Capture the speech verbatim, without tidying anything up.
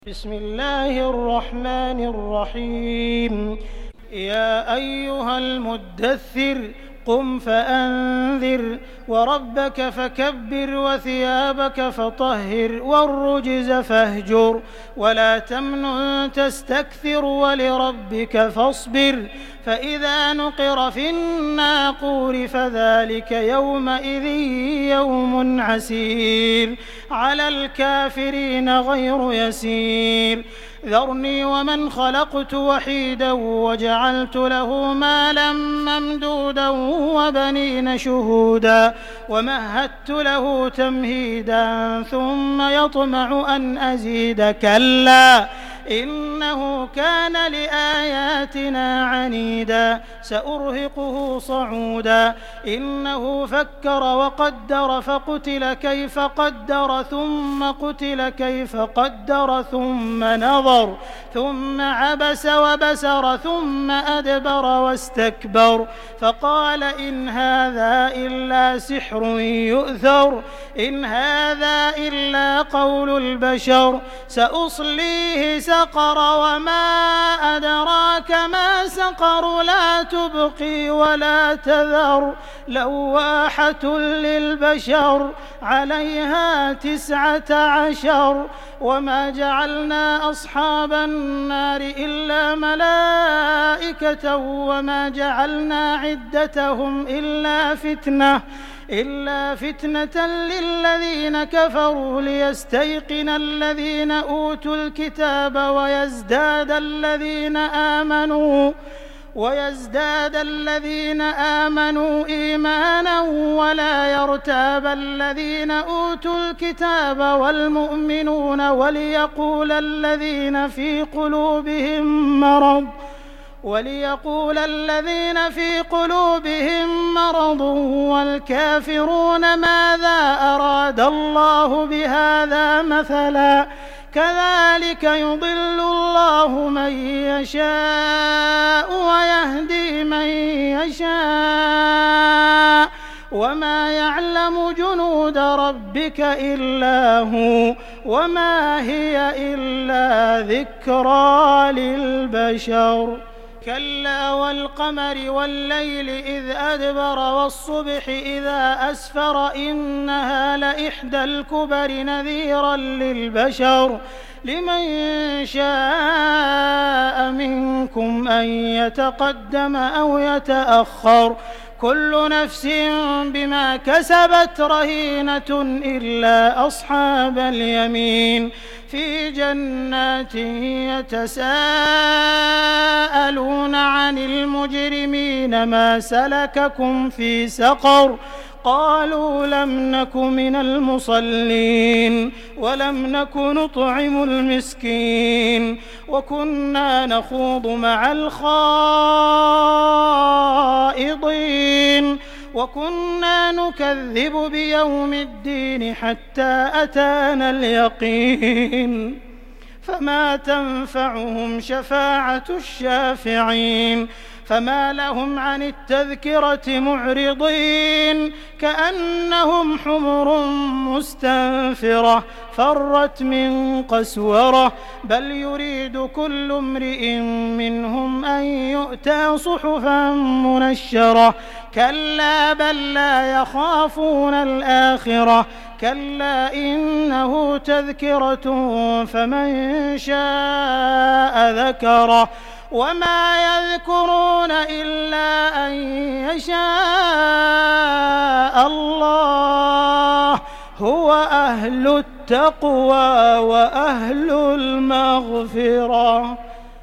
بسم الله الرحمن الرحيم يا أيها المدثر قم فأنذر وربك فكبر وثيابك فطهر والرجز فاهجر ولا تمنن تستكثر ولربك فاصبر فإذا نقر في الناقور فذلك يومئذ يوم عسير على الكافرين غير يسير ذرني ومن خلقت وحيدا وجعلت له مالا ممدودا وبنين شهودا ومهدت له تمهيدا ثم يطمع أن أزيد كلا إنه كان لآياتنا عنيدا سأرهقه صعودا إنه فكر وقدر فقتل كيف قدر ثم قتل كيف قدر ثم نظر ثم عبس وبسر ثم أدبر واستكبر فقال إن هذا إلا سحر يؤثر إن هذا إلا قول البشر سأصليه سقر وما أدراك ما سقر لا تبقي ولا تذر لواحة للبشر عليها تسعة عشر وما جعلنا أصحاب النار إلا ملائكة وما جعلنا عدتهم إلا فتنة إلا فتنة للذين كفروا ليستيقن الذين أوتوا الكتاب ويزداد الذين آمنوا ويزداد الذين آمنوا إيمانا ولا يرتاب الذين أوتوا الكتاب والمؤمنون وليقول الذين في قلوبهم مرض وليقول الذين في قلوبهم مرض والكافرون ماذا أراد الله بهذا مثلا كذلك يضل الله من يشاء ويهدي من يشاء وما يعلم جنود ربك إلا هو وما هي إلا ذكرى للبشر كلا والقمر والليل إذ أدبر والصبح إذا أسفر إنها لإحدى الكبر نذيرا للبشر لمن شاء منكم أن يتقدم أو يتأخر كل نفس بما كسبت رهينة إلا أصحاب اليمين في جنات يتساءلون عن المجرمين ما سلككم في سقر قالوا لم نك من المصلين ولم نك نطعم المسكين وكنا نخوض مع الخائضين وكنا نكذب بيوم الدين حتى أتانا اليقين فما تنفعهم شفاعة الشافعين فما لهم عن التذكرة معرضين كأنهم حمر مستنفرة فرت من قسورة بل يريد كل امرئ منهم أن يؤتى صحفا منشرة كلا بل لا يخافون الآخرة كلا إنه تذكرة فمن شاء ذكره وما يذكرون إلا أن يشاء الله هو أهل التقوى وأهل المغفرة.